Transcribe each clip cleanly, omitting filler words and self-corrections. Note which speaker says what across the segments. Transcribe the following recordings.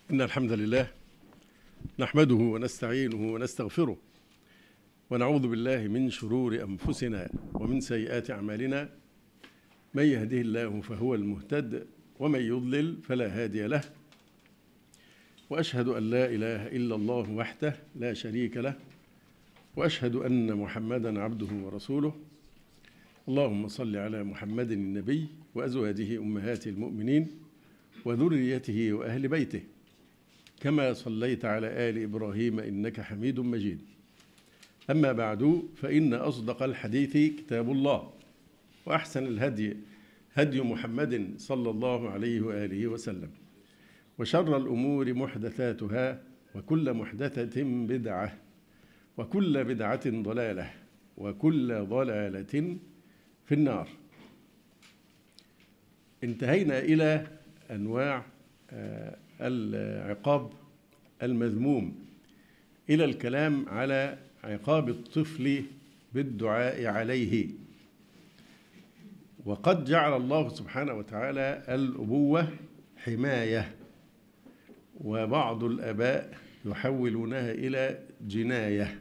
Speaker 1: إن الحمد لله نحمده ونستعينه ونستغفره ونعوذ بالله من شرور أنفسنا ومن سيئات أعمالنا. من يهده الله فهو المهتد ومن يضلل فلا هادي له، وأشهد أن لا إله إلا الله وحده لا شريك له، وأشهد أن محمدًا عبده ورسوله. اللهم صل على محمد النبي وأزواجه أمهات المؤمنين وذريته وأهل بيته كما صليت على آل إبراهيم إنك حميد مجيد. أما بعد، فإن أصدق الحديث كتاب الله، وأحسن الهدي هدي محمد صلى الله عليه وآله وسلم، وشر الأمور محدثاتها، وكل محدثة بدعة، وكل بدعة ضلالة، وكل ضلالة في النار. انتهينا إلى أنواع العقاب المذموم، إلى الكلام على عقاب الطفل بالدعاء عليه. وقد جعل الله سبحانه وتعالى الأبوة حماية، وبعض الآباء يحولونها إلى جناية،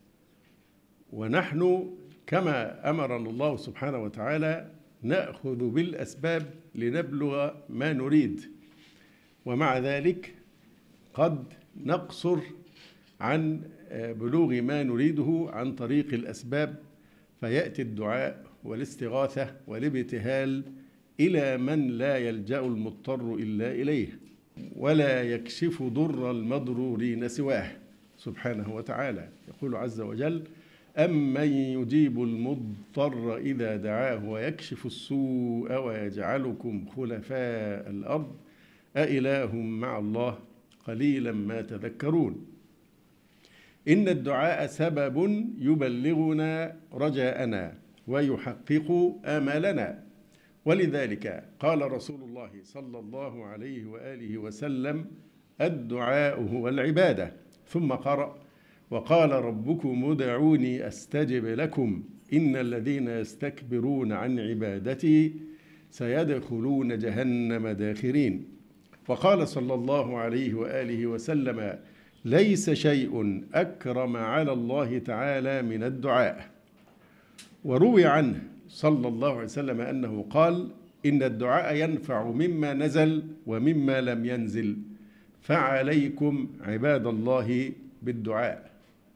Speaker 1: ونحن كما أمرنا الله سبحانه وتعالى نأخذ بالأسباب لنبلغ ما نريد، ومع ذلك قد نقصر عن بلوغ ما نريده عن طريق الأسباب، فيأتي الدعاء والاستغاثة والابتهال إلى من لا يلجأ المضطر إلا إليه، ولا يكشف ضر المضرورين سواه سبحانه وتعالى. يقول عز وجل: أمن يجيب المضطر إذا دعاه ويكشف السوء ويجعلكم خلفاء الأرض أإله مع الله قليلا ما تذكرون. إن الدعاء سبب يبلغنا رجاءنا ويحقق آمالنا، ولذلك قال رسول الله صلى الله عليه وآله وسلم: الدعاء هو العبادة. ثم قرأ: وقال ربكم ادعوني أستجب لكم إن الذين يستكبرون عن عبادتي سيدخلون جهنم داخرين. وقال صلى الله عليه وآله وسلم: ليس شيء أكرم على الله تعالى من الدعاء. وروي عنه صلى الله عليه وسلم أنه قال: إن الدعاء ينفع مما نزل ومما لم ينزل، فعليكم عباد الله بالدعاء.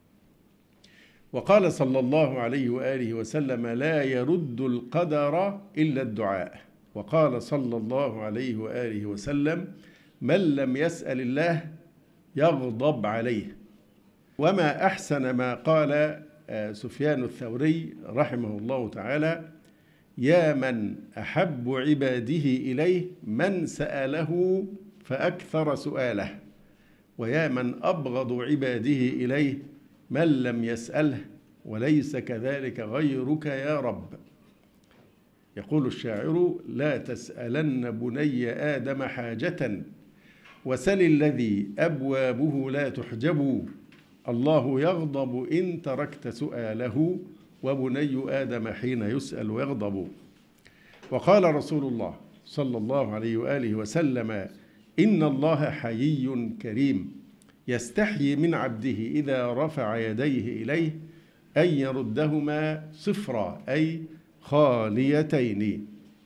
Speaker 1: وقال صلى الله عليه وآله وسلم: لا يرد القدر إلا الدعاء. وقال صلى الله عليه وآله وسلم: من لم يسأل الله يغضب عليه. وما أحسن ما قال سفيان الثوري رحمه الله تعالى: يا من أحب عباده إليه من سأله فأكثر سؤاله، ويا من أبغض عباده إليه من لم يسأله وليس كذلك غيرك يا رب. يقول الشاعر: لا تسألن بني آدم حاجة وسل الذي أبوابه لا تحجب، الله يغضب إن تركت سؤاله وبني آدم حين يسأل يغضب. وقال رسول الله صلى الله عليه وآله وسلم: إن الله حيي كريم يستحيي من عبده إذا رفع يديه إليه أن يردهما صفرا، أي خاليتين.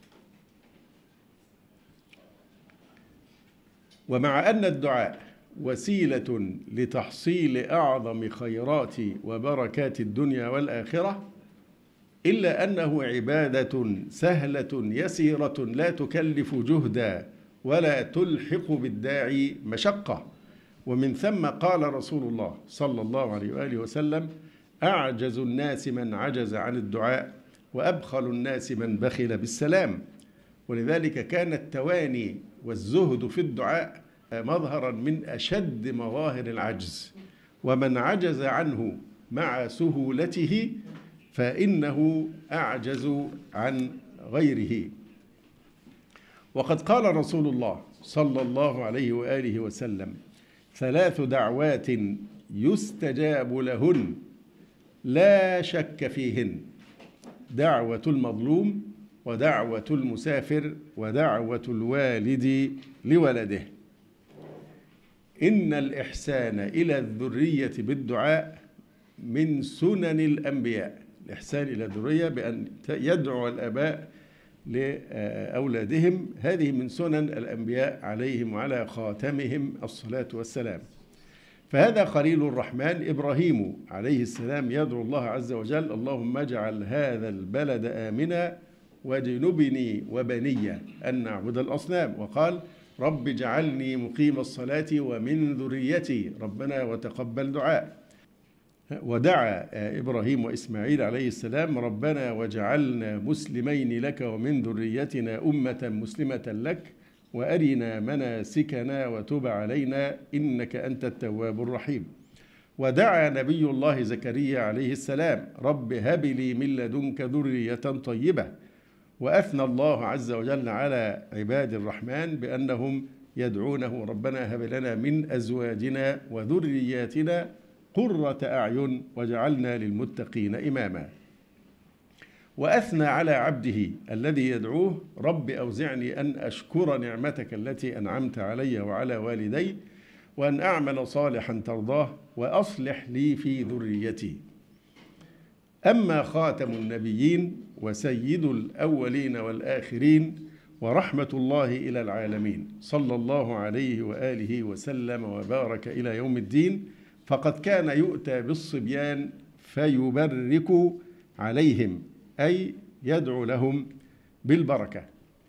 Speaker 1: ومع أن الدعاء وسيلة لتحصيل أعظم خيرات وبركات الدنيا والآخرة، إلا أنه عبادة سهلة يسيرة لا تكلف جهدا ولا تلحق بالداعي مشقة. ومن ثم قال رسول الله صلى الله عليه وآله وسلم: أعجز الناس من عجز عن الدعاء، وأبخل الناس من بخل بالسلام. ولذلك كان التواني والزهد في الدعاء مظهرا من أشد مظاهر العجز، ومن عجز عنه مع سهولته فإنه أعجز عن غيره. وقد قال رسول الله صلى الله عليه وآله وسلم: 3 دعوات يستجاب لهن لا شك فيهن: دعوة المظلوم، ودعوة المسافر، ودعوة الوالد لولده. إن الإحسان إلى الذرية بالدعاء من سنن الأنبياء. الإحسان إلى الذرية بأن يدعو الآباء لأولادهم، هذه من سنن الأنبياء عليهم وعلى خاتمهم الصلاة والسلام. فهذا خليل الرحمن إبراهيم عليه السلام يدعو الله عز وجل: اللهم اجعل هذا البلد آمنا واجنبني وبني أن نعبد الأصنام. وقال: رب اجعلني مقيم الصلاة ومن ذريتي ربنا وتقبل دعاء. ودعا إبراهيم وإسماعيل عليه السلام: ربنا واجعلنا مسلمين لك ومن ذريتنا أمة مسلمة لك وأرنا مناسكنا وتب علينا إنك أنت التواب الرحيم. ودعا نبي الله زكريا عليه السلام: رب هب لي من لدنك ذرية طيبة. وأثنى الله عز وجل على عباد الرحمن بأنهم يدعونه: ربنا هب لنا من أزواجنا وذرياتنا قرة أعين واجعلنا للمتقين إماما. وأثنى على عبده الذي يدعوه: رب أوزعني أن أشكر نعمتك التي أنعمت علي وعلى والدي وأن أعمل صالحا ترضاه وأصلح لي في ذريتي. أما خاتم النبيين وسيد الأولين والآخرين ورحمة الله إلى العالمين صلى الله عليه وآله وسلم وبارك إلى يوم الدين، فقد كان يؤتى بالصبيان فيبرك عليهم، أي يدعو لهم بالبركة.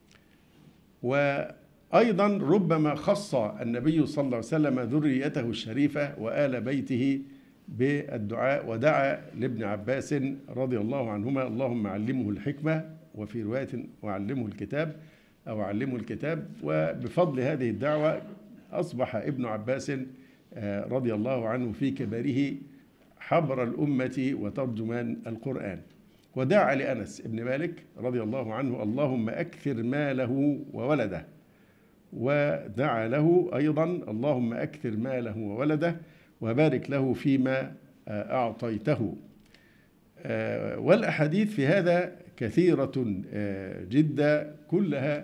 Speaker 1: وأيضا ربما خص النبي صلى الله عليه وسلم ذريته الشريفة وآل بيته بالدعاء، ودعا لابن عباس رضي الله عنهما: اللهم علمه الحكمة، وفي رواية وعلمه الكتاب أو علمه الكتاب. وبفضل هذه الدعوة أصبح ابن عباس رضي الله عنه في كبره حبر الأمة وترجمان القرآن. ودعا لأنس بن مالك رضي الله عنه: اللهم أكثر ماله وولده. ودعا له أيضا: اللهم أكثر ماله وولده وبارك له فيما أعطيته. والأحاديث في هذا كثيرة جدا، كلها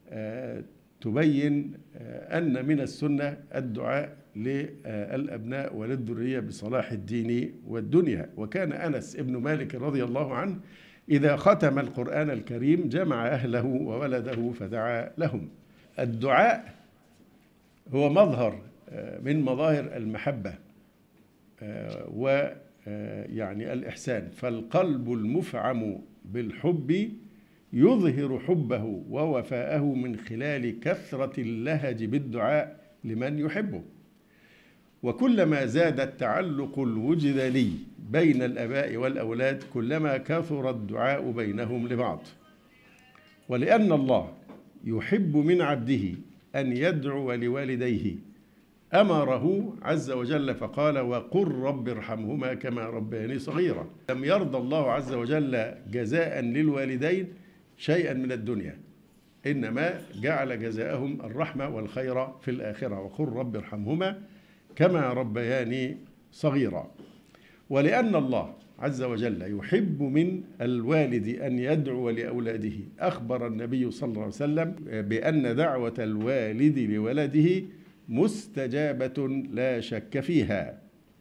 Speaker 1: تبين أن من السنة الدعاء للأبناء وللذرية بصلاح الدين والدنيا. وكان أنس بن مالك رضي الله عنه إذا ختم القرآن الكريم جمع أهله وولده فدعا لهم. الدعاء هو مظهر من مظاهر المحبة ويعني الإحسان، فالقلب المفعم بالحب يظهر حبه ووفاءه من خلال كثرة اللهج بالدعاء لمن يحبه. وكلما زاد التعلق الوجداني بين الآباء والأولاد كلما كثر الدعاء بينهم لبعض. ولأن الله يحب من عبده أن يدعو لوالديه أمره عز وجل فقال: وقل رب ارحمهما كما ربياني صغيرا. لم يرضى الله عز وجل جزاء للوالدين شيئا من الدنيا، إنما جعل جزاءهم الرحمة والخير في الآخرة: وقل رب ارحمهما كما ربياني صغيرا. ولأن الله عز وجل يحب من الوالد أن يدعو لأولاده أخبر النبي صلى الله عليه وسلم بأن دعوة الوالد لولده مستجابة لا شك فيها.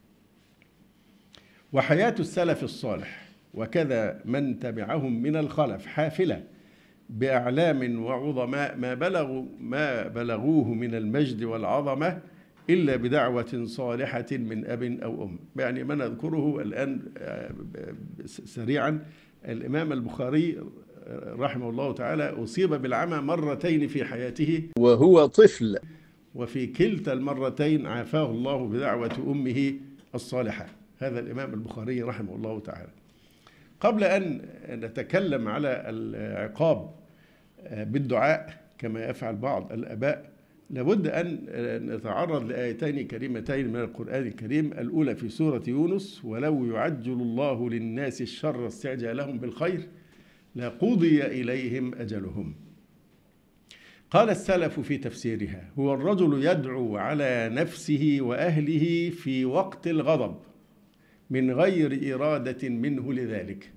Speaker 1: وحياة السلف الصالح وكذا من تبعهم من الخلف حافلة بأعلام وعظماء ما بلغوه من المجد والعظمة إلا بدعوة صالحة من أب أو أم. يعني ما نذكره الآن سريعا: الإمام البخاري رحمه الله تعالى أصيب بالعمى مرتين في حياته وهو طفل، وفي كلتا المرتين عافاه الله بدعوة أمه الصالحة. هذا الإمام البخاري رحمه الله تعالى. قبل أن نتكلم على العقاب بالدعاء كما يفعل بعض الآباء، لابد أن نتعرض لآيتين كريمتين من القرآن الكريم. الأولى في سورة يونس: ولو يعجل الله للناس الشر استعجالهم بالخير لقضي إليهم أجلهم. قال السلف في تفسيرها: هو الرجل يدعو على نفسه وأهله في وقت الغضب من غير إرادة منه لذلك،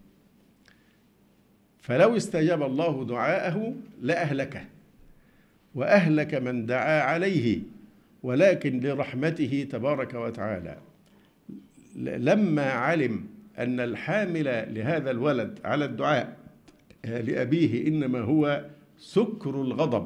Speaker 1: فلو استجاب الله دعاءه لأهلكه وأهلك من دعا عليه، ولكن لرحمته تبارك وتعالى لما علم أن الحامل لهذا الولد على الدعاء لأبيه إنما هو سكر الغضب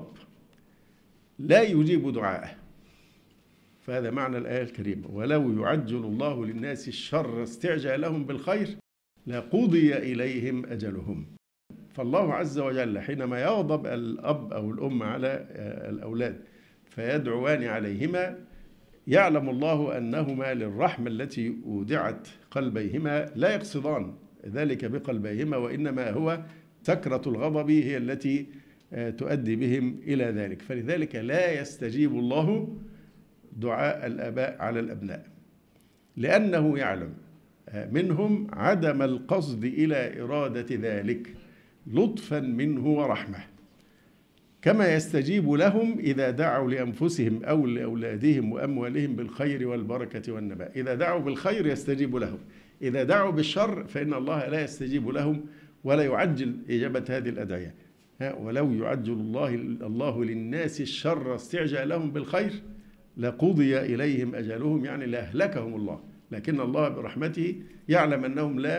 Speaker 1: لا يجيب دعاءه. فهذا معنى الآية الكريمة: ولو يعجل الله للناس الشر استعجالهم بالخير لقضي إليهم أجلهم. فالله عز وجل حينما يغضب الأب أو الأم على الأولاد فيدعوان عليهما، يعلم الله أنهما للرحمة التي أودعت قلبيهما لا يقصدان ذلك بقلبيهما، وإنما هو سكرة الغضب هي التي تؤدي بهم إلى ذلك. فلذلك لا يستجيب الله دعاء الآباء على الأبناء، لأنه يعلم منهم عدم القصد إلى إرادة ذلك لطفا منه ورحمة، كما يستجيب لهم إذا دعوا لأنفسهم أو لأولادهم وأموالهم بالخير والبركة والنبات. إذا دعوا بالخير يستجيب لهم، إذا دعوا بالشر فإن الله لا يستجيب لهم ولا يعجل إجابة هذه الأدعية. ولو يعجل الله للناس الشر استعجالهم بالخير لقضي إليهم أجلهم، يعني لأهلكهم الله، لكن الله برحمته يعلم أنهم لا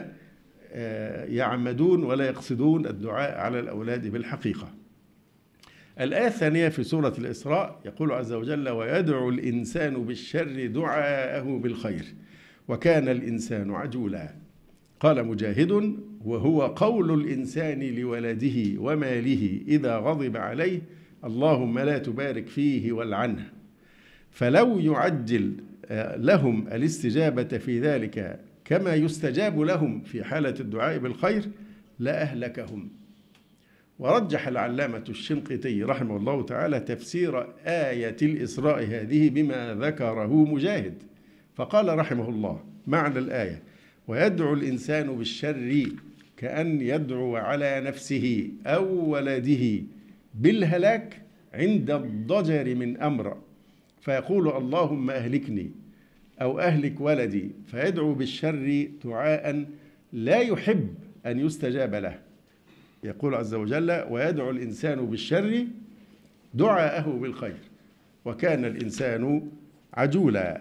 Speaker 1: يعمدون ولا يقصدون الدعاء على الأولاد بالحقيقة. الآية الثانية في سورة الإسراء يقول عز وجل: ويدعو الإنسان بالشر دعاءه بالخير وكان الإنسان عجولا. قال مجاهد: وهو قول الإنسان لولده وماله إذا غضب عليه: اللهم لا تبارك فيه والعنه. فلو يعجل لهم الاستجابة في ذلك كما يستجاب لهم في حالة الدعاء بالخير لأهلكهم. ورجح العلامة الشنقيطي رحمه الله تعالى تفسير آية الإسراء هذه بما ذكره مجاهد، فقال رحمه الله: معنى الآية: ويدعو الإنسان بالشر كأن يدعو على نفسه أو ولده بالهلاك عند الضجر من أمر، فيقول اللهم أهلكني أو أهلك ولدي، فيدعو بالشر دعاء لا يحب أن يستجاب له. يقول عز وجل: ويدعو الإنسان بالشر دعاءه بالخير وكان الإنسان عجولا.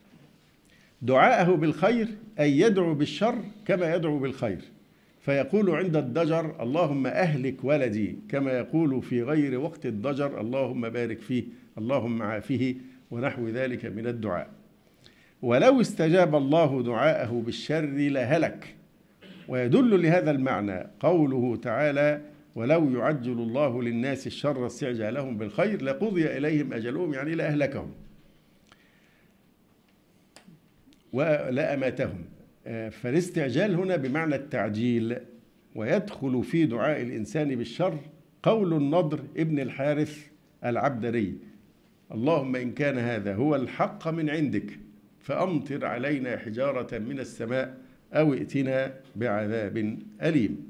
Speaker 1: دعاءه بالخير أي يدعو بالشر كما يدعو بالخير، فيقول عند الضجر اللهم أهلك ولدي، كما يقول في غير وقت الضجر اللهم بارك فيه، اللهم عافيه، ونحو ذلك من الدعاء. ولو استجاب الله دعاءه بالشر لهلك. ويدل لهذا المعنى قوله تعالى: ولو يعجل الله للناس الشر استعجالهم بالخير لقضي إليهم أجلهم، يعني لأهلكهم ولأماتهم. فالاستعجال هنا بمعنى التعجيل. ويدخل في دعاء الإنسان بالشر قول النضر ابن الحارث العبدري: اللهم إن كان هذا هو الحق من عندك فأمطر علينا حجارة من السماء أو ائتنا بعذاب أليم.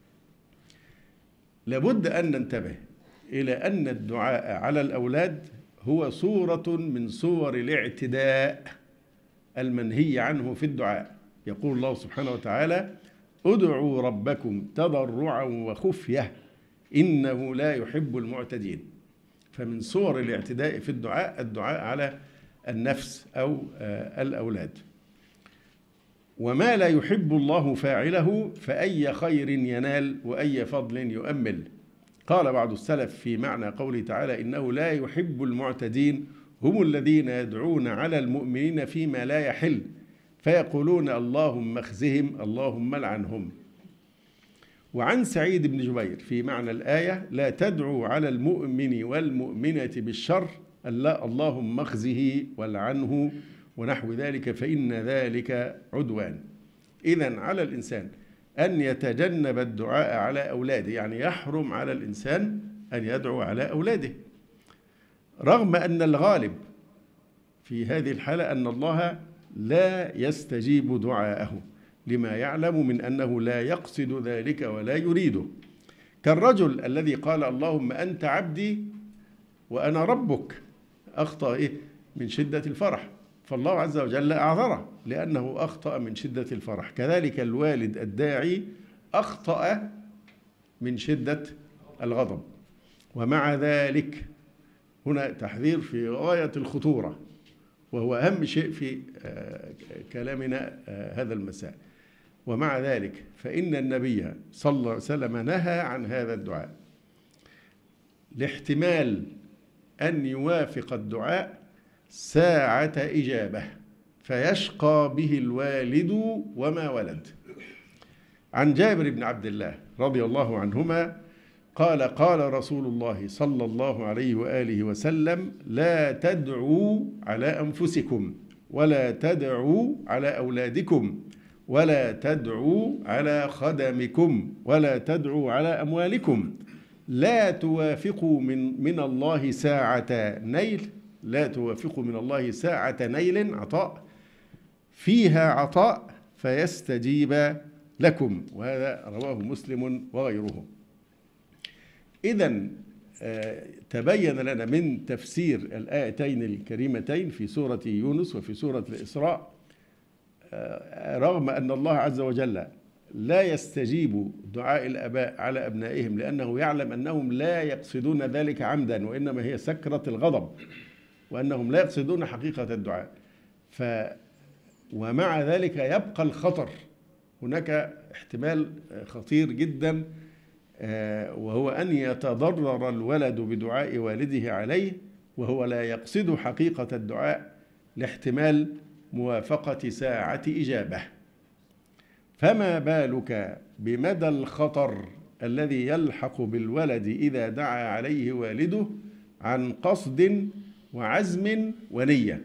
Speaker 1: لابد أن ننتبه إلى أن الدعاء على الأولاد هو صورة من صور الاعتداء المنهي عنه في الدعاء. يقول الله سبحانه وتعالى: ادعوا ربكم تضرعا وخفية إنه لا يحب المعتدين. فمن صور الاعتداء في الدعاء على النفس أو الأولاد. وما لا يحب الله فاعله فأي خير ينال وأي فضل يؤمل. قال بعض السلف في معنى قوله تعالى: إنه لا يحب المعتدين هم الذين يدعون على المؤمنين فيما لا يحل فيقولون اللهم اخزهم اللهم لعنهم. وعن سعيد بن جبير في معنى الآية: لا تدعوا على المؤمن والمؤمنة بالشر اللهم اخزه والعنه ونحو ذلك فإن ذلك عدوان. إذن على الإنسان أن يتجنب الدعاء على أولاده، يعني يحرم على الإنسان أن يدعو على أولاده، رغم أن الغالب في هذه الحالة أن الله لا يستجيب دعاءه لما يعلم من أنه لا يقصد ذلك ولا يريده. كالرجل الذي قال اللهم أنت عبدي وأنا ربك، أخطأ من شدة الفرح، فالله عز وجل أعذره لأنه أخطأ من شدة الفرح. كذلك الوالد الداعي أخطأ من شدة الغضب، ومع ذلك هنا تحذير في غاية الخطورة، وهو أهم شيء في كلامنا هذا المساء. ومع ذلك فإن النبي صلى الله عليه وسلم نهى عن هذا الدعاء لاحتمال أن يوافق الدعاء ساعة إجابة فيشقى به الوالد وما ولد. عن جابر بن عبد الله رضي الله عنهما قال: قال رسول الله صلى الله عليه وآله وسلم: لا تدعوا على أنفسكم ولا تدعوا على أولادكم ولا تدعوا على خدمكم ولا تدعوا على أموالكم، لا توافقوا من الله ساعة نيل، لا توافقوا من الله ساعة نيل عطاء فيها عطاء فيستجيب لكم. وهذا رواه مسلم وغيره. إذن تبين لنا من تفسير الآيتين الكريمتين في سورة يونس وفي سورة الإسراء، رغم أن الله عز وجل لا يستجيب دعاء الآباء على أبنائهم لأنه يعلم أنهم لا يقصدون ذلك عمدا، وإنما هي سكرة الغضب، وأنهم لا يقصدون حقيقة الدعاء، ومع ذلك يبقى الخطر. هناك احتمال خطير جدا، وهو أن يتضرر الولد بدعاء والده عليه وهو لا يقصد حقيقة الدعاء لاحتمال موافقة ساعة إجابة. فما بالك بمدى الخطر الذي يلحق بالولد إذا دعا عليه والده عن قصد وعزم ونية.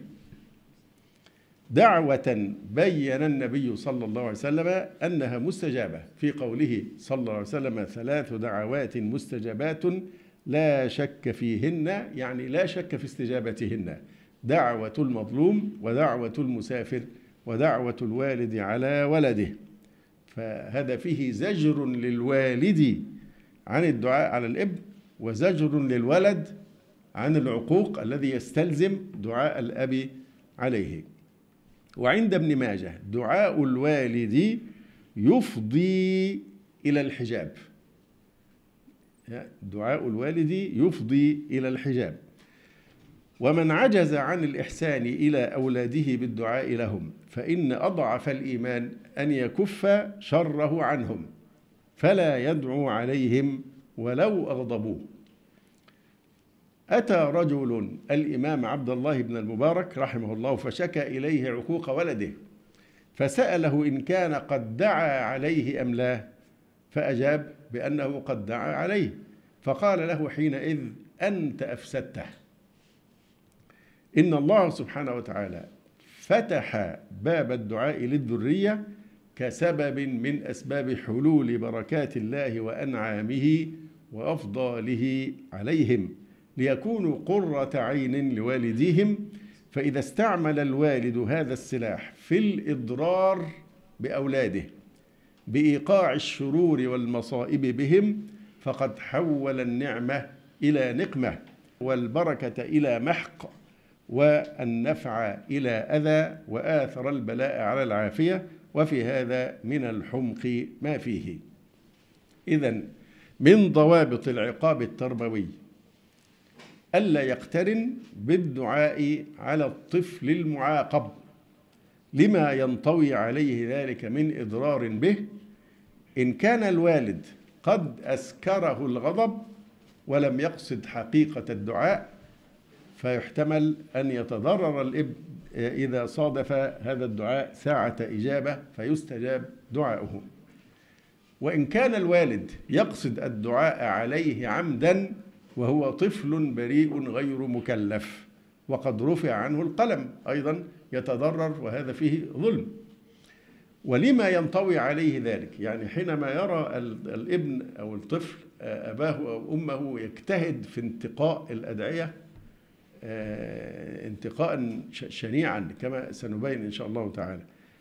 Speaker 1: دعوة بين النبي صلى الله عليه وسلم أنها مستجابة في قوله صلى الله عليه وسلم: 3 دعوات مستجابات لا شك فيهن، يعني لا شك في استجابتهن: دعوة المظلوم ودعوة المسافر ودعوة الوالد على ولده. فهذا فيه زجر للوالد عن الدعاء على الابن، وزجر للولد عن العقوق الذي يستلزم دعاء الأب عليه. وعند ابن ماجه: دعاء الوالد يفضي إلى الحجاب. دعاء الوالد يفضي إلى الحجاب. ومن عجز عن الإحسان إلى أولاده بالدعاء لهم فإن أضعف الإيمان أن يكف شره عنهم فلا يدعو عليهم ولو أغضبوه. أتى رجل الإمام عبد الله بن المبارك رحمه الله فشكى إليه عقوق ولده، فسأله إن كان قد دعا عليه أم لا، فأجاب بأنه قد دعا عليه، فقال له حينئذ: أنت أفسدته. إن الله سبحانه وتعالى فتح باب الدعاء للذرية كسبب من أسباب حلول بركات الله وأنعامه وأفضاله عليهم، ليكونوا قرة عين لوالديهم. فإذا استعمل الوالد هذا السلاح في الإضرار بأولاده بإيقاع الشرور والمصائب بهم فقد حول النعمة إلى نقمة والبركة إلى محق والنفع إلى أذى وآثر البلاء على العافية، وفي هذا من الحمق ما فيه. إذن من ضوابط العقاب التربوي ألا يقترن بالدعاء على الطفل المعاقب لما ينطوي عليه ذلك من إضرار به، إن كان الوالد قد أسكره الغضب ولم يقصد حقيقة الدعاء، فيحتمل أن يتضرر الابن إذا صادف هذا الدعاء ساعة إجابة فيستجاب دعاؤه. وإن كان الوالد يقصد الدعاء عليه عمدا وهو طفل بريء غير مكلف وقد رفع عنه القلم، أيضا يتضرر، وهذا فيه ظلم. ولما ينطوي عليه ذلك، يعني حينما يرى الابن أو الطفل أباه أو أمه يجتهد في انتقاء الأدعية انتقاء شنيعا كما سنبين إن شاء الله تعالى،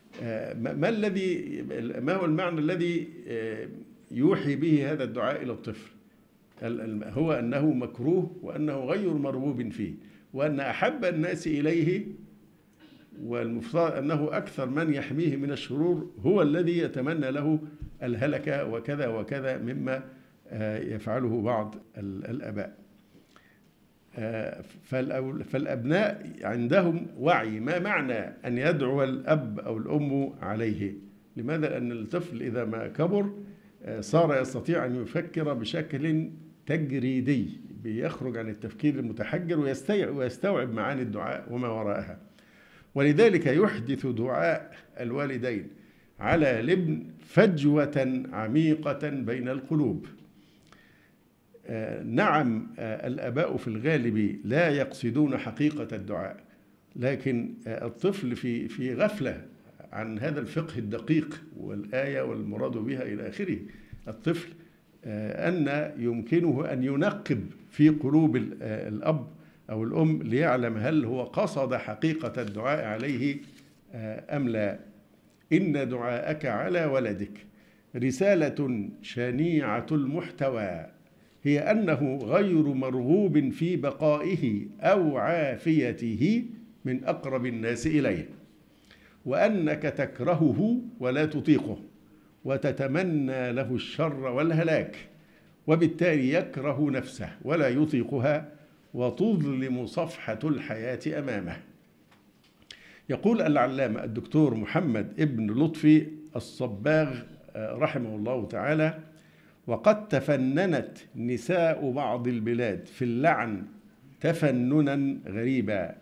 Speaker 1: ما هو المعنى الذي يوحي به هذا الدعاء إلى الطفل؟ هو أنه مكروه وأنه غير مرغوب فيه، وأن أحب الناس إليه والمفترض أنه أكثر من يحميه من الشرور هو الذي يتمنى له الهلكة وكذا وكذا مما يفعله بعض الآباء. فالأبناء عندهم وعي ما معنى أن يدعو الأب أو الأم عليه. لماذا؟ لأن الطفل إذا ما كبر صار يستطيع أن يفكر بشكل تجريدي، بيخرج عن التفكير المتحجر ويستوعب معاني الدعاء وما وراءها. ولذلك يحدث دعاء الوالدين على الابن فجوة عميقة بين القلوب. نعم، الآباء في الغالب لا يقصدون حقيقة الدعاء، لكن الطفل في غفلة عن هذا الفقه الدقيق والآية والمراد بها إلى آخره. الطفل أن يمكنه أن ينقب في قلوب الأب أو الأم ليعلم هل هو قصد حقيقة الدعاء عليه أم لا. إن دعاءك على ولدك رسالة شنيعة المحتوى، هي أنه غير مرغوب في بقائه أو عافيته من أقرب الناس إليه، وأنك تكرهه ولا تطيقه، وتتمنى له الشر والهلاك، وبالتالي يكره نفسه ولا يطيقها، وتظلم صفحة الحياة أمامه. يقول العلامة الدكتور محمد ابن لطفي الصباغ رحمه الله تعالى: وقد تفننت نساء بعض البلاد في اللعن تفننا غريبا،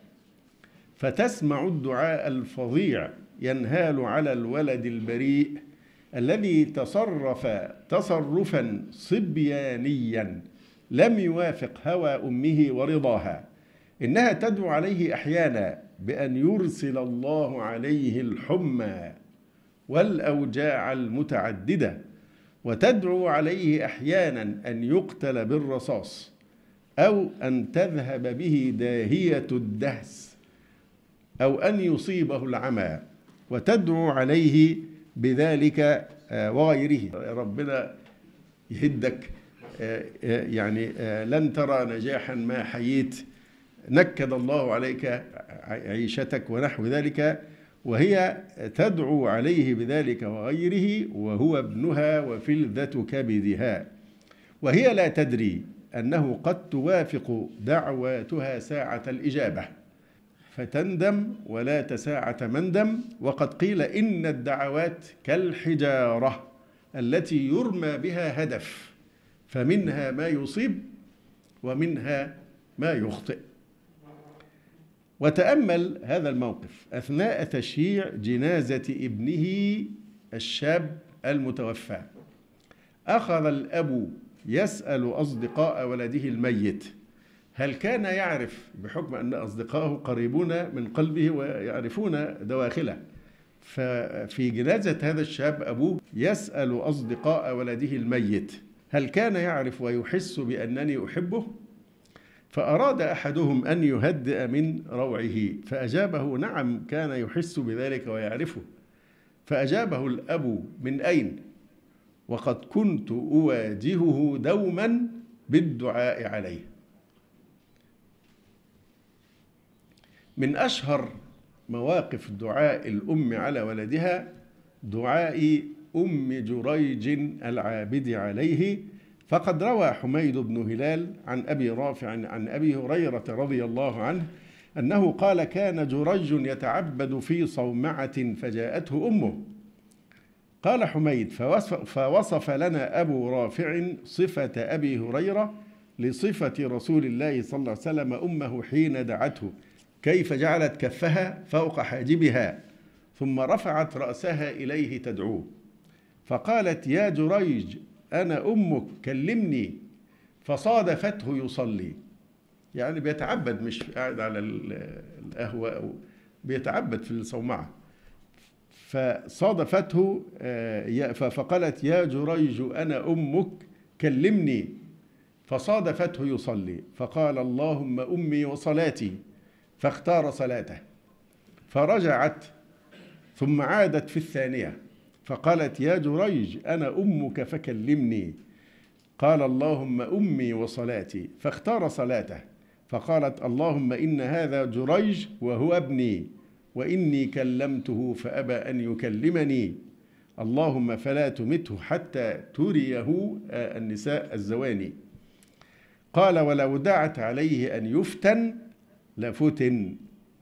Speaker 1: فتسمع الدعاء الفظيع ينهال على الولد البريء الذي تصرف تصرفا صبيانيا لم يوافق هوى أمه ورضاها. إنها تدعو عليه أحيانا بأن يرسل الله عليه الحمى والأوجاع المتعددة، وتدعو عليه أحيانا أن يقتل بالرصاص، أو أن تذهب به داهية الدهس، أو أن يصيبه العمى، وتدعو عليه بذلك وغيره. ربنا يهدك، يعني لن ترى نجاحا ما حييت، نكد الله عليك عيشتك ونحو ذلك، وهي تدعو عليه بذلك وغيره، وهو ابنها وفلذة كبدها، وهي لا تدري أنه قد توافق دعواتها ساعة الإجابة فتندم ولا ساعة مندم. وقد قيل إن الدعوات كالحجارة التي يرمى بها هدف، فمنها ما يصيب ومنها ما يخطئ. وتأمل هذا الموقف أثناء تشييع جنازة ابنه الشاب المتوفى. أخذ الأب يسأل أصدقاء ولده الميت هل كان يعرف، بحكم أن أصدقائه قريبون من قلبه ويعرفون دواخله، ففي جنازة هذا الشاب أبوه يسأل أصدقاء ولده الميت هل كان يعرف ويحس بأنني أحبه؟ فأراد أحدهم أن يهدئ من روعه فأجابه نعم كان يحس بذلك ويعرفه. فأجابه الأب من أين؟ وقد كنت أواجهه دوما بالدعاء عليه. من أشهر مواقف دعاء الأم على ولدها دعاء أم جريج العابد عليه. فقد روى حميد بن هلال عن أبي رافع عن أبي هريرة رضي الله عنه أنه قال كان جريج يتعبد في صومعة فجاءته أمه. قال حميد فوصف لنا أبو رافع صفة أبي هريرة لصفة رسول الله صلى الله عليه وسلم أمه حين دعته، كيف جعلت كفها فوق حاجبها ثم رفعت رأسها إليه تدعوه، فقالت يا جريج أنا أمك كلمني، فصادفته يصلي. يعني بيتعبد، مش قاعد على القهوة أو بيتعبد في الصومعة. فصادفته فقالت يا جريج أنا أمك كلمني، فصادفته يصلي، فقال اللهم أمي وصلاتي، فاختار صلاته. فرجعت ثم عادت في الثانية فقالت يا جريج أنا أمك فكلمني، قال اللهم أمي وصلاتي، فاختار صلاته. فقالت اللهم إن هذا جريج وهو ابني، وإني كلمته فأبى أن يكلمني، اللهم فلا تمته حتى تريه النساء الزواني. قال ولو دعت عليه أن يفتن لفتن.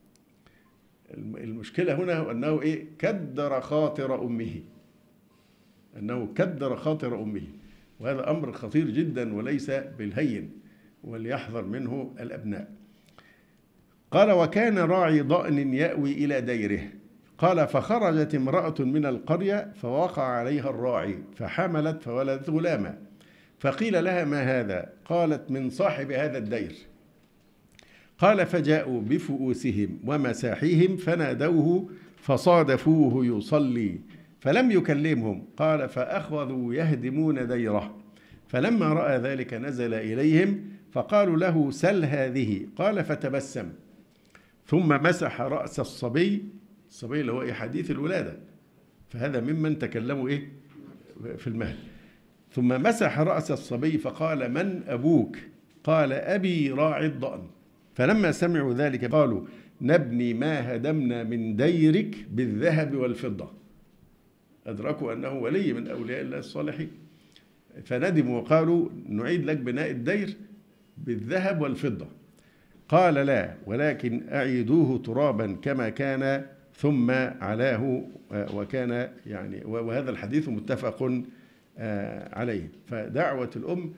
Speaker 1: المشكلة هنا هو أنه كدر خاطر أمه، أنه كدر خاطر أمه، وهذا أمر خطير جدا وليس بالهين، وليحذر منه الأبناء. قال وكان راعي ضأن يأوي إلى ديره. قال فخرجت امرأة من القرية فوقع عليها الراعي فحملت فولدت غلاما، فقيل لها ما هذا؟ قالت من صاحب هذا الدير. قال فجاءوا بفؤوسهم ومساحيهم فنادوه فصادفوه يصلي فلم يكلمهم. قال فأخذوا يهدمون ديره، فلما رأى ذلك نزل إليهم فقالوا له سل هذه. قال فتبسم ثم مسح رأس الصبي اللي هو حديث الولادة، فهذا ممن تكلموا في المهد. ثم مسح رأس الصبي فقال من أبوك؟ قال أبي راعي الضأن. فلما سمعوا ذلك قالوا نبني ما هدمنا من ديرك بالذهب والفضة. أدركوا أنه ولي من أولياء الله الصالحين، فندموا وقالوا نعيد لك بناء الدير بالذهب والفضة. قال لا، ولكن أعيدوه ترابا كما كان ثم علاه، وكان وهذا الحديث متفق عليه. فدعوة الأم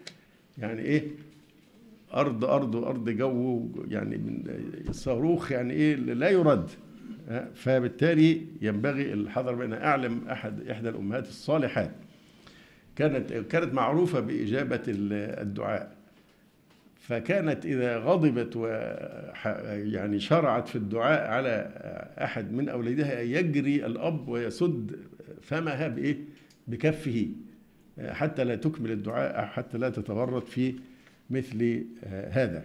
Speaker 1: أرض أرض وأرض جو، من الصاروخ لا يرد. فبالتالي ينبغي الحذر بأن أعلم إحدى الأمهات الصالحات كانت معروفة بإجابة الدعاء، فكانت إذا غضبت شرعت في الدعاء على أحد من أولادها يجري الأب ويسد فمها بكفه حتى لا تكمل الدعاء، حتى لا تتورط في مثل هذا.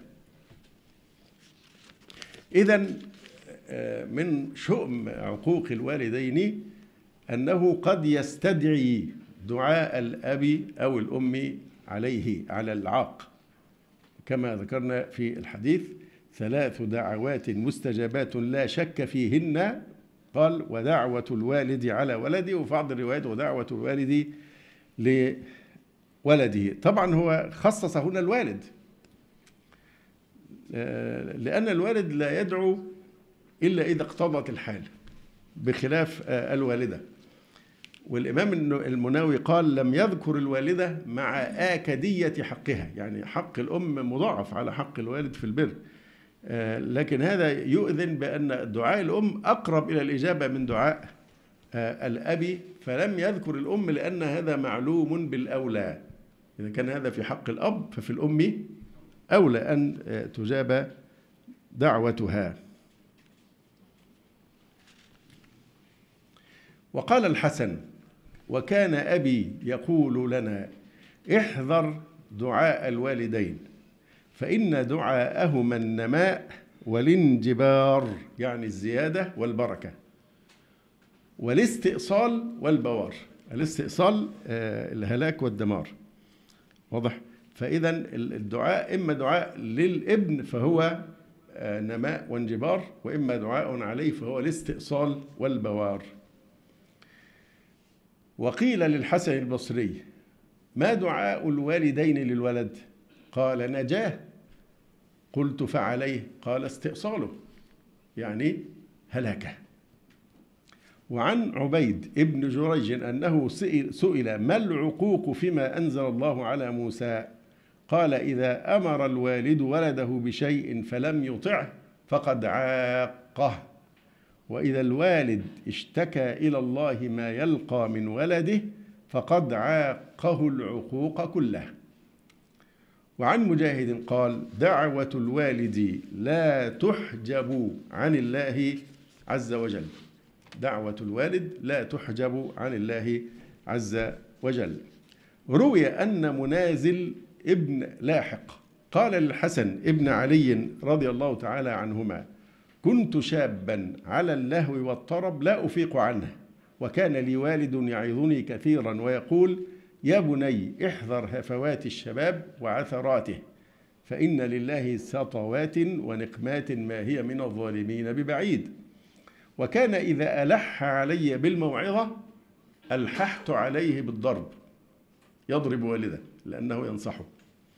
Speaker 1: إذن من شؤم عقوق الوالدين أنه قد يستدعي دعاء الأب أو الأم على العاق، كما ذكرنا في الحديث 3 دعوات مستجابات لا شك فيهن. قال ودعوة الوالد على ولده، وفي بعض الروايات ودعوة الوالد لولده. طبعا هو خصص هنا الوالد، لأن الوالد لا يدعو إلا إذا اقتضت الحال، بخلاف الوالدة. والإمام المناوي قال لم يذكر الوالدة مع آكدية حقها، حق الأم مضاعف على حق الوالد في البر، لكن هذا يؤذن بأن دعاء الأم أقرب إلى الإجابة من دعاء الأب، فلم يذكر الأم لأن هذا معلوم بالأولى. إذا كان هذا في حق الأب ففي الأم أولى أن تجاب دعوتها. وقال الحسن وكان أبي يقول لنا احذر دعاء الوالدين فإن دعاءهما النماء والانجبار، الزيادة والبركة، والاستئصال والبوار. الاستئصال الهلاك والدمار، واضح؟ فإذا الدعاء إما دعاء للابن فهو نماء وانجبار، وإما دعاء عليه فهو الاستئصال والبوار. وقيل للحسن البصري ما دعاء الوالدين للولد؟ قال نجاه. قلت فعليه؟ قال استئصاله، هلاكه. وعن عبيد ابن جريج أنه سئل ما العقوق فيما أنزل الله على موسى؟ قال إذا أمر الوالد ولده بشيء فلم يطعه فقد عاقه، وإذا الوالد اشتكى إلى الله ما يلقى من ولده فقد عاقه العقوق كله. وعن مجاهد قال دعوة الوالد لا تحجب عن الله عز وجل. دعوة الوالد لا تحجب عن الله عز وجل. روي أن منازل ابن لاحق قال للحسن ابن علي رضي الله تعالى عنهما كنت شابا على اللهو والطرب لا أفيق عنه، وكان لي والد يعظني كثيرا ويقول يا بني احذر هفوات الشباب وعثراته، فإن لله سطوات ونقمات ما هي من الظالمين ببعيد. وكان إذا ألح علي بالموعظة ألححت عليه بالضرب، يضرب والده لأنه ينصحه.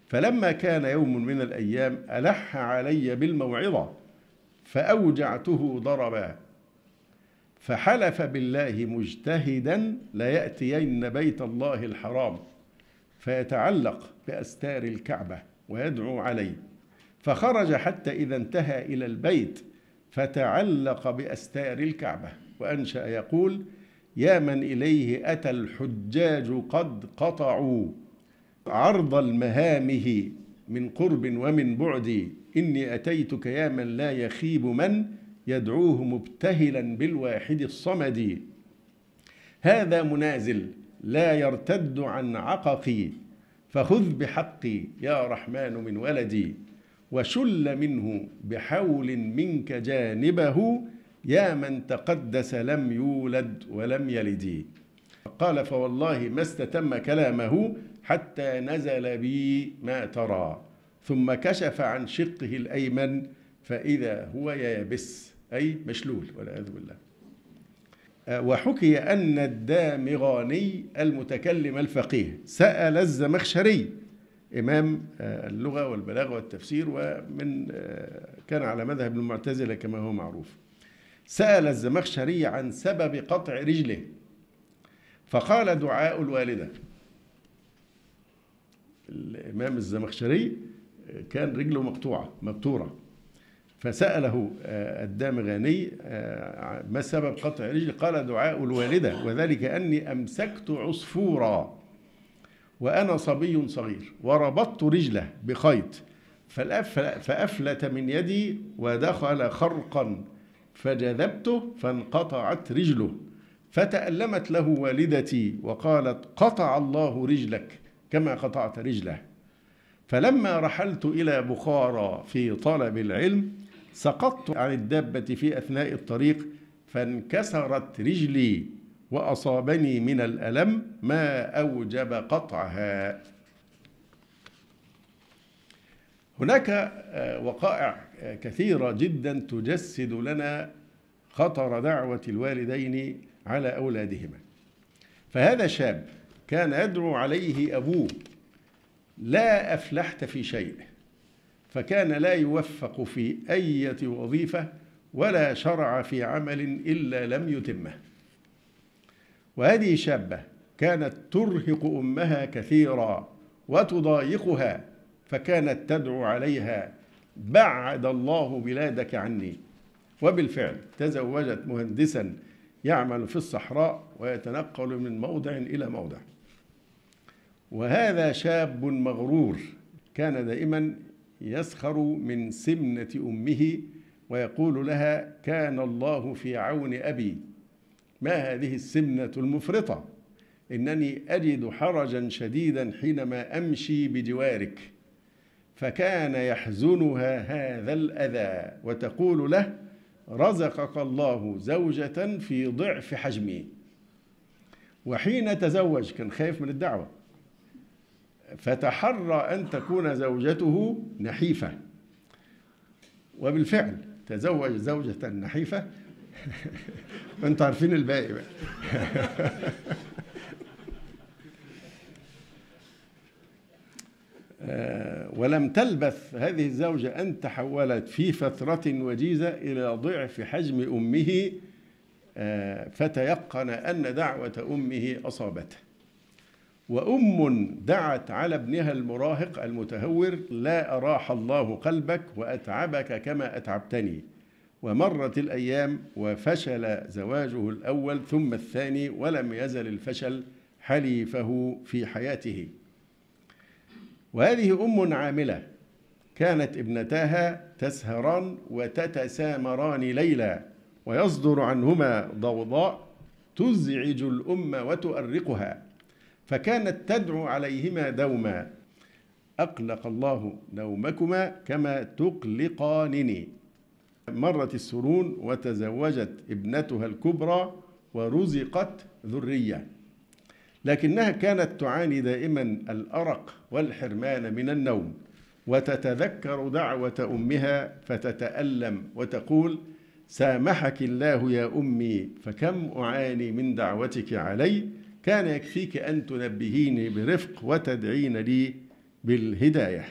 Speaker 1: فلما كان يوم من الأيام ألح علي بالموعظة فأوجعته ضربا، فحلف بالله مجتهدا ليأتين بيت الله الحرام فيتعلق بأستار الكعبة ويدعو عليه، فخرج حتى إذا انتهى إلى البيت فتعلق بأستار الكعبة وأنشأ يقول: يا من إليه أتى الحجاج قد قطعوا عرض المهامه من قرب ومن بعد، إني أتيتك يا من لا يخيب من يدعوه مبتهلا بالواحد الصمد. هذا منازل لا يرتد عن عققي، فخذ بحقي يا رحمن من ولدي، وشل منه بحول منك جانبه، يا من تقدس لم يولد ولم يلد. قال: فوالله ما استتم كلامه حتى نزل بي ما ترى، ثم كشف عن شقه الأيمن فإذا هو يابس، أي مشلول والعياذ بالله. وحكي أن الدامغاني المتكلم الفقيه سأل الزمخشري إمام اللغة والبلاغة والتفسير، ومن كان على مذهب المعتزلة كما هو معروف، سأل الزمخشري عن سبب قطع رجله فقال: دعاء الوالدة. الإمام الزمخشري كان رجله مبتورة، فسأله الدامغاني ما سبب قطع رجله؟ قال: دعاء الوالدة، وذلك أني أمسكت عصفورا وأنا صبي صغير وربطت رجله بخيط فأفلت من يدي ودخل خرقا فجذبته فانقطعت رجله، فتألمت له والدتي وقالت: قطع الله رجلك كما قطعت رجله. فلما رحلت إلى بخارى في طلب العلم سقطت عن الدابة في أثناء الطريق فانكسرت رجلي وأصابني من الألم ما أوجب قطعها. هناك وقائع كثيرة جدا تجسد لنا خطر دعوة الوالدين على أولادهما. فهذا شاب كان يدعو عليه أبوه: لا أفلحت في شيء، فكان لا يوفق في أي وظيفة ولا شرع في عمل إلا لم يتمه. وهذه شابة كانت ترهق أمها كثيرا وتضايقها، فكانت تدعو عليها: بعد الله بلادك عني. وبالفعل تزوجت مهندسا يعمل في الصحراء ويتنقل من موضع إلى موضع. وهذا شاب مغرور كان دائما يسخر من سمنة أمه ويقول لها: كان الله في عون أبي، ما هذه السمنة المفرطة؟ إنني أجد حرجا شديدا حينما أمشي بجوارك. فكان يحزنها هذا الأذى وتقول له: رزقك الله زوجة في ضعف حجمي. وحين تزوج كان خايف من الدعوة، فتحرى أن تكون زوجته نحيفة، وبالفعل تزوج زوجة نحيفة وانتم عارفين الباقي بقى. ولم تلبث هذه الزوجة أن تحولت في فترة وجيزة إلى ضعف حجم أمه، فتيقن أن دعوة أمه أصابته. وأم دعت على ابنها المراهق المتهور: لا أراح الله قلبك وأتعبك كما أتعبتني. ومرت الأيام وفشل زواجه الأول ثم الثاني، ولم يزل الفشل حليفه في حياته. وهذه أم عاملة كانت ابنتاها تسهران وتتسامران ليلا، ويصدر عنهما ضوضاء تزعج الأم وتؤرقها، فكانت تدعو عليهما دوما: أقلق الله نومكما كما تقلقانني. مرت السنون وتزوجت ابنتها الكبرى ورزقت ذرية، لكنها كانت تعاني دائما الأرق والحرمان من النوم، وتتذكر دعوة أمها فتتألم وتقول: سامحك الله يا أمي، فكم أعاني من دعوتك علي، كان يكفيك أن تنبهيني برفق وتدعين لي بالهداية.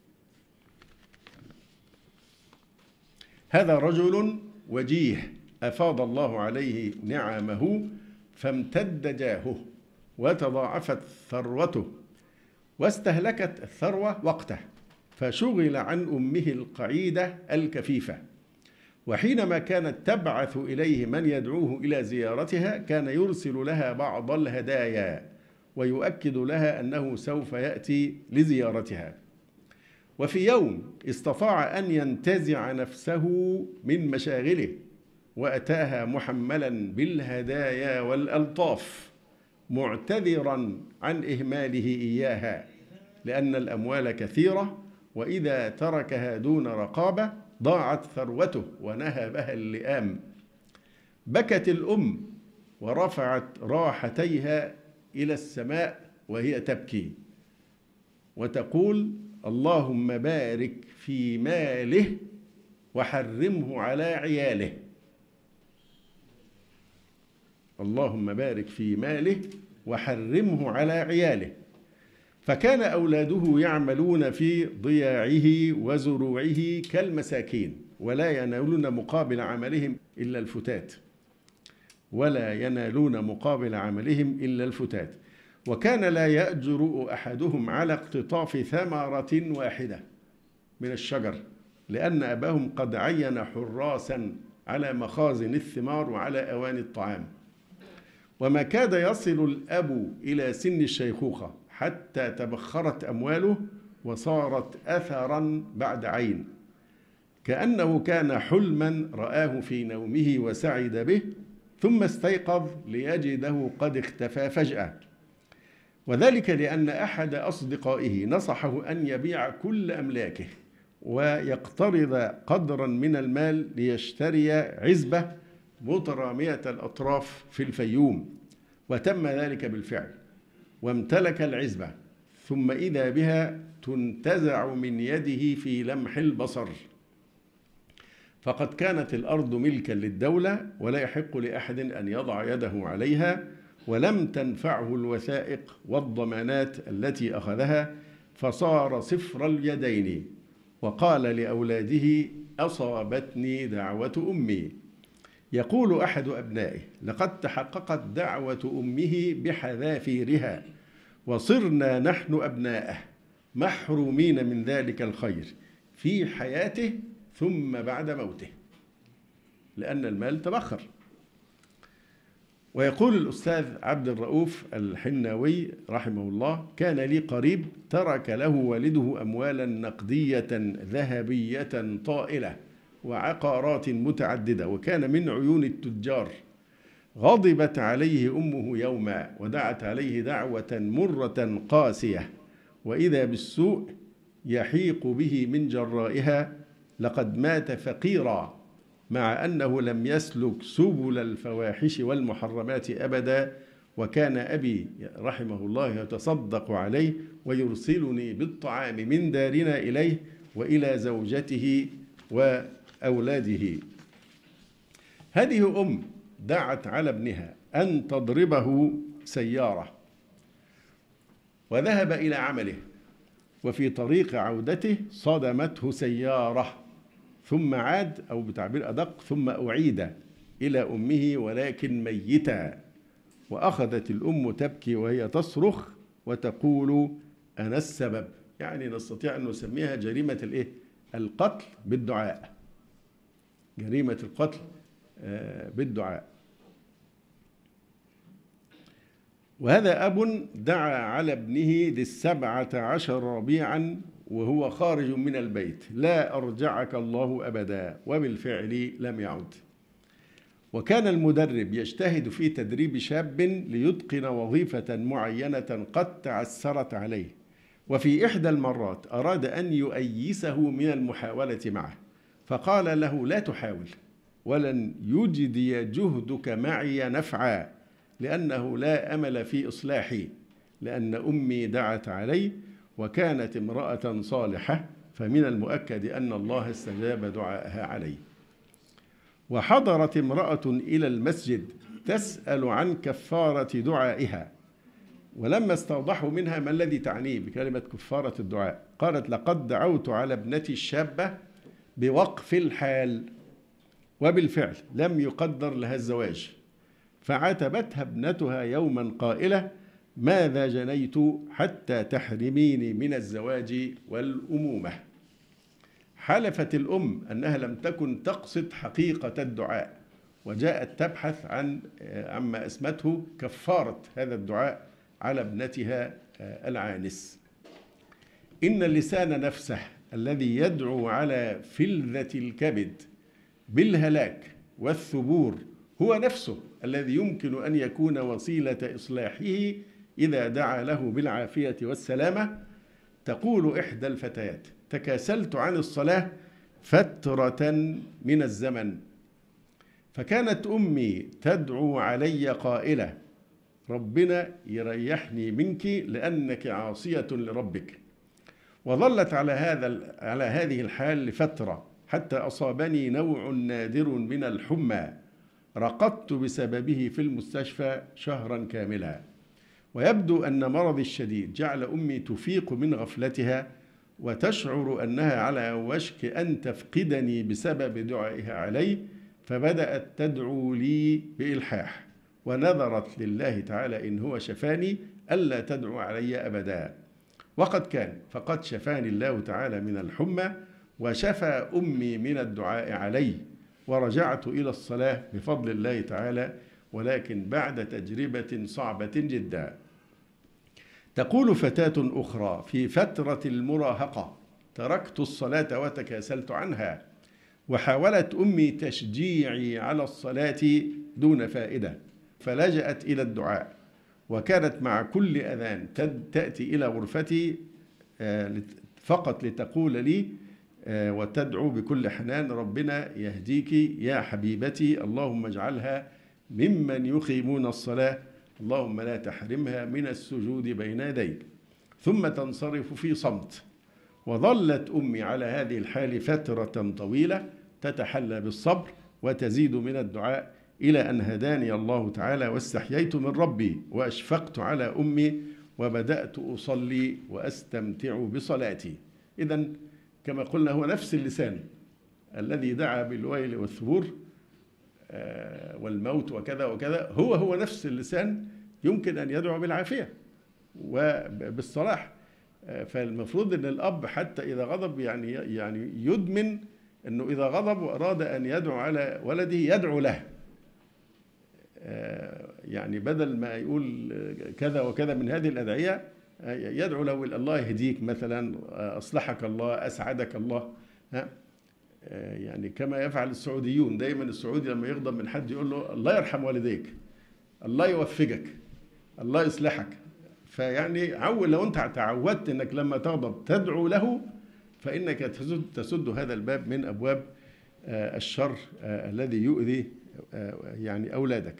Speaker 1: هذا رجل وجيه أفاض الله عليه نعمه فامتد جاهه وتضاعفت ثروته واستهلكت الثروة وقته، فشغل عن أمه القعيدة الكفيفة، وحينما كانت تبعث إليه من يدعوه إلى زيارتها كان يرسل لها بعض الهدايا ويؤكد لها أنه سوف يأتي لزيارتها. وفي يوم استطاع أن ينتزع نفسه من مشاغله وأتاها محملا بالهدايا والألطاف معتذرا عن إهماله إياها، لأن الأموال كثيرة وإذا تركها دون رقابة ضاعت ثروته ونهبها اللئام. بكت الأم ورفعت راحتيها إلى السماء وهي تبكي وتقول: اللهم بارك في ماله وحرمه على عياله. اللهم بارك في ماله وحرمه على عياله. فكان أولاده يعملون في ضياعه وزروعه كالمساكين ولا ينالون مقابل عملهم إلا الفتات، وكان لا يأجر أحدهم على اقتطاف ثمرة واحدة من الشجر، لأن أباهم قد عين حراسا على مخازن الثمار وعلى أواني الطعام. وما كاد يصل الأب إلى سن الشيخوخة حتى تبخرت أمواله وصارت أثرا بعد عين، كأنه كان حلما رآه في نومه وسعد به ثم استيقظ ليجده قد اختفى فجأة. وذلك لأن أحد أصدقائه نصحه أن يبيع كل أملاكه ويقترض قدرا من المال ليشتري عزبة مترامية الأطراف في الفيوم، وتم ذلك بالفعل وامتلك العزبة، ثم إذا بها تنتزع من يده في لمح البصر، فقد كانت الأرض ملكا للدولة ولا يحق لأحد أن يضع يده عليها، ولم تنفعه الوثائق والضمانات التي أخذها، فصار صفر اليدين. وقال لأولاده: أصابتني دعوة أمي. يقول أحد أبنائه: لقد تحققت دعوة أمه بحذافيرها وصرنا نحن أبناءه محرومين من ذلك الخير في حياته ثم بعد موته، لأن المال تبخر. ويقول الأستاذ عبد الرؤوف الحناوي رحمه الله: كان لي قريب ترك له والده أموالا نقدية ذهبية طائلة وعقارات متعددة، وكان من عيون التجار. غضبت عليه أمه يوما ودعت عليه دعوة مرة قاسية، وإذا بالسوء يحيق به من جرائها: لقد مات فقيرا، مع أنه لم يسلك سبل الفواحش والمحرمات أبدا، وكان أبي رحمه الله يتصدق عليه ويرسلني بالطعام من دارنا إليه وإلى زوجته وأولاده. هذه أم دعت على ابنها أن تضربه سيارة، وذهب إلى عمله، وفي طريق عودته صدمته سيارة، ثم عاد، أو بتعبير أدق ثم أعيد إلى أمه ولكن ميتا. وأخذت الأم تبكي وهي تصرخ وتقول: أنا السبب. يعني نستطيع أن نسميها جريمة القتل بالدعاء، جريمة القتل بالدعاء. وهذا أب دعا على ابنه ل17 ربيعا وهو خارج من البيت: لا أرجعك الله أبدا، وبالفعل لم يعد. وكان المدرب يجتهد في تدريب شاب ليتقن وظيفة معينة قد تعسرت عليه، وفي إحدى المرات أراد أن يؤيسه من المحاولة معه، فقال له: لا تحاول، ولن يجدي جهدك معي نفعا، لأنه لا أمل في إصلاحي، لأن أمي دعت علي وكانت امرأة صالحة، فمن المؤكد أن الله استجاب دعاءها علي. وحضرت امرأة إلى المسجد تسأل عن كفارة دعائها، ولما استوضحوا منها ما الذي تعنيه بكلمة كفارة الدعاء، قالت: لقد دعوت على ابنتي الشابة بوقف الحال، وبالفعل لم يقدر لها الزواج، فعاتبتها ابنتها يوما قائلة: ماذا جنيت حتى تحرميني من الزواج والأمومة؟ حلفت الأم أنها لم تكن تقصد حقيقة الدعاء، وجاءت تبحث عما اسمته كفارة هذا الدعاء على ابنتها العانس. إن اللسان نفسه الذي يدعو على فلذة الكبد بالهلاك والثبور هو نفسه الذي يمكن أن يكون وسيلة إصلاحه إذا دعا له بالعافية والسلامة. تقول إحدى الفتيات: تكاسلت عن الصلاة فترة من الزمن، فكانت أمي تدعو علي قائلة: ربنا يريحني منك لأنك عاصية لربك. وظلت على هذه الحال لفترة، حتى أصابني نوع نادر من الحمى رقدت بسببه في المستشفى شهرا كاملا. ويبدو أن مرضي الشديد جعل أمي تفيق من غفلتها وتشعر أنها على وشك أن تفقدني بسبب دعائها علي، فبدأت تدعو لي بإلحاح، ونذرت لله تعالى إن هو شفاني ألا تدعو علي أبدا. وقد كان، فقد شفاني الله تعالى من الحمى وشفى أمي من الدعاء علي، ورجعت إلى الصلاة بفضل الله تعالى، ولكن بعد تجربة صعبة جدا. تقول فتاة أخرى: في فترة المراهقة تركت الصلاة وتكاسلت عنها، وحاولت أمي تشجيعي على الصلاة دون فائدة، فلجأت إلى الدعاء، وكانت مع كل أذان تأتي إلى غرفتي فقط لتقول لي وتدعو بكل حنان: ربنا يهديك يا حبيبتي، اللهم اجعلها ممن يقيمون الصلاة، اللهم لا تحرمها من السجود بين يديك. ثم تنصرف في صمت. وظلت أمي على هذه الحال فترة طويلة تتحلى بالصبر وتزيد من الدعاء، إلى أن هداني الله تعالى واستحييت من ربي وأشفقت على أمي وبدأت أصلي وأستمتع بصلاتي. إذن كما قلنا هو نفس اللسان الذي دعا بالويل والثبور والموت وكذا وكذا، هو نفس اللسان يمكن أن يدعو بالعافية وبالصلاح. فالمفروض أن الأب حتى إذا غضب يعني يدمن أنه إذا غضب وأراد أن يدعو على ولده يدعو له، يعني بدل ما يقول كذا وكذا من هذه الأدعية يدعو له: الله يهديك مثلا، أصلحك الله، أسعدك الله. يعني كما يفعل السعوديون دايما، السعودي لما يغضب من حد يقول له: الله يرحم والديك، الله يوفقك، الله يصلحك. فيعني لو أنت تعودت أنك لما تغضب تدعو له، فإنك تسد هذا الباب من أبواب الشر الذي يؤذي يعني أولادك.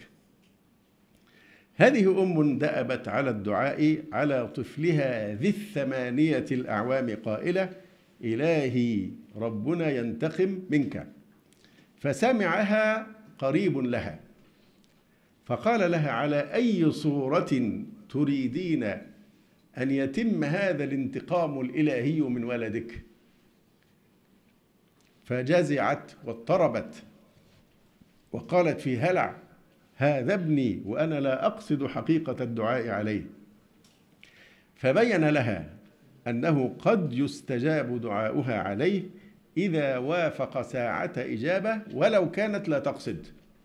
Speaker 1: هذه أم دأبت على الدعاء على طفلها ذي 8 الأعوام قائلة: إلهي ربنا ينتقم منك. فسمعها قريب لها فقال لها: على أي صورة تريدين أن يتم هذا الانتقام الإلهي من ولدك؟ فجزعت واضطربت وقالت في هلع: هذا ابني وأنا لا أقصد حقيقة الدعاء عليه. فبين لها أنه قد يستجاب دعاؤها عليه إذا وافق ساعة إجابة ولو كانت لا تقصد،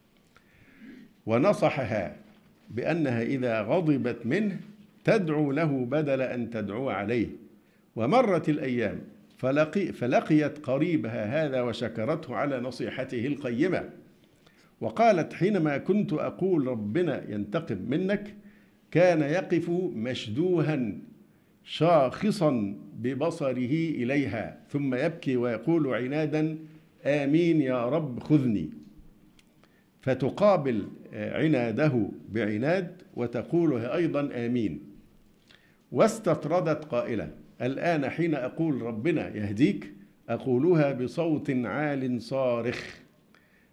Speaker 1: ونصحها بأنها إذا غضبت منه تدعو له بدل أن تدعو عليه. ومرت الأيام فلقيت قريبها هذا وشكرته على نصيحته القيمة، وقالت: حينما كنت أقول ربنا ينتقم منك كان يقف مشدوها شاخصا ببصره إليها، ثم يبكي ويقول عنادا: آمين يا رب خذني. فتقابل عناده بعناد وتقول أيضا آمين. واستطردت قائلة: الآن حين أقول ربنا يهديك أقولها بصوت عال صارخ.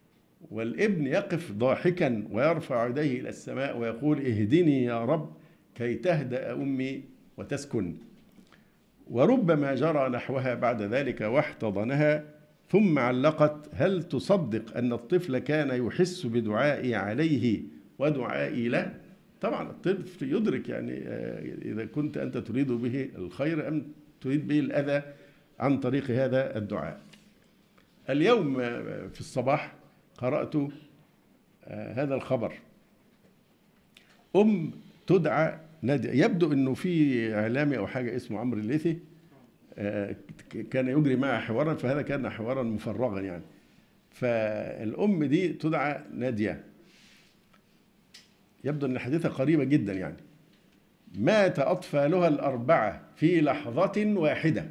Speaker 1: والابن يقف ضاحكا ويرفع يديه إلى السماء ويقول: اهدني يا رب كي تهدأ أمي وتسكن. وربما جرى نحوها بعد ذلك واحتضنها، ثم علقت: هل تصدق أن الطفل كان يحس بدعائي عليه ودعائي له؟ طبعا الطفل يدرك يعني إذا كنت أنت تريد به الخير أم تريد به الأذى عن طريق هذا الدعاء. اليوم في الصباح قرأت هذا الخبر: تدعى نادية. يبدو أنه في إعلامي أو حاجة اسمه عمرو الليثي كان يجري معها حوارا، فهذا كان حوارا مفرغا يعني. فالأم دي تدعى نادية، يبدو أن حديثها قريبة جدا يعني. مات أطفالها الأربعة في لحظة واحدة.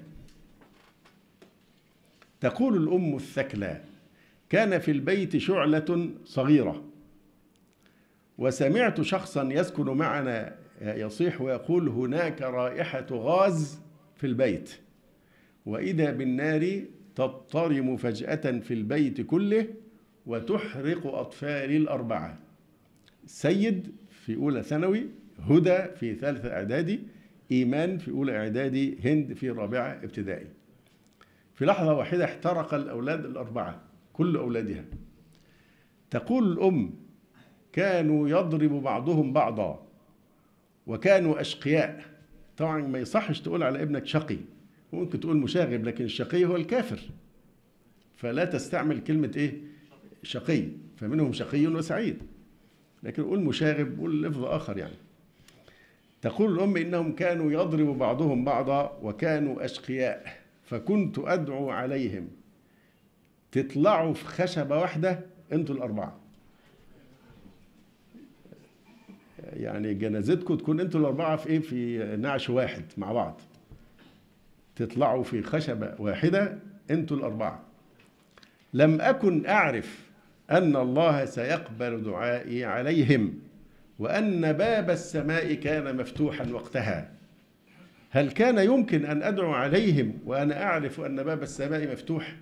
Speaker 1: تقول الأم الثكلى: كان في البيت شعلة صغيرة، وسمعت شخصا يسكن معنا يصيح ويقول: هناك رائحة غاز في البيت، وإذا بالنار تضطرم فجأة في البيت كله وتحرق أطفالي الأربعة. سيد في أولى ثانوي، هدى في ثالثة إعدادي، إيمان في أولى إعدادي، هند في رابعة ابتدائي. في لحظة واحدة احترق الأولاد الأربعة كل أولادها. تقول الأم: كانوا يضرب بعضهم بعضا وكانوا أشقياء. طبعا ما يصحش تقول على ابنك شقي، ممكن تقول مشاغب، لكن الشقي هو الكافر، فلا تستعمل كلمة إيه؟ شقي. فمنهم شقي وسعيد، لكن قول مشاغب، قول لفظ آخر يعني. تقول الأم: إنهم كانوا يضرب بعضهم بعضا وكانوا أشقياء، فكنت أدعو عليهم تطلعوا في خشبة واحدة أنتوا الأربعة، يعني جنازتكم تكون أنتوا الأربعة في إيه؟ في نعش واحد مع بعض، تطلعوا في خشبة واحدة أنتوا الأربعة. لم أكن أعرف أن الله سيقبل دعائي عليهم، وأن باب السماء كان مفتوحا وقتها. هل كان يمكن أن أدعو عليهم وأنا أعرف أن باب السماء مفتوح؟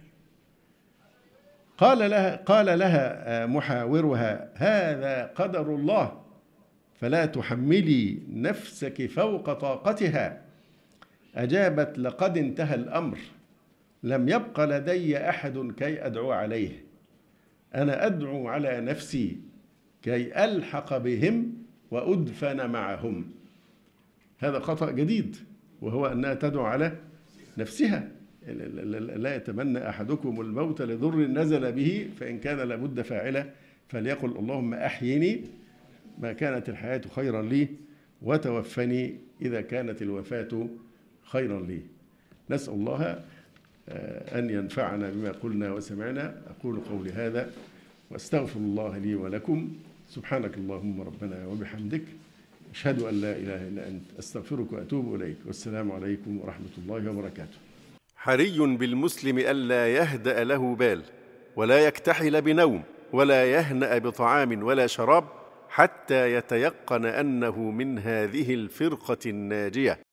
Speaker 1: قال لها محاورها: هذا قدر الله، فلا تحملي نفسك فوق طاقتها. أجابت: لقد انتهى الأمر، لم يبق لدي أحد كي أدعو عليه، أنا أدعو على نفسي كي ألحق بهم وأدفن معهم. هذا خطأ جديد، وهو أنها تدعو على نفسها. لا يتمنى أحدكم الموت لضر نزل به، فإن كان لابد فاعله فليقل: اللهم أحيني ما كانت الحياة خيرا لي، وتوفني إذا كانت الوفاة خيرا لي. نسأل الله أن ينفعنا بما قلنا وسمعنا. أقول قولي هذا وأستغفر الله لي ولكم. سبحانك اللهم ربنا وبحمدك، أشهد أن لا إله إلا أنت، أستغفرك وأتوب إليك. والسلام عليكم ورحمة الله وبركاته.
Speaker 2: حري بالمسلم ألا يهدأ له بال، ولا يكتحل بنوم، ولا يهنأ بطعام ولا شراب، حتى يتيقن أنه من هذه الفرقة الناجية.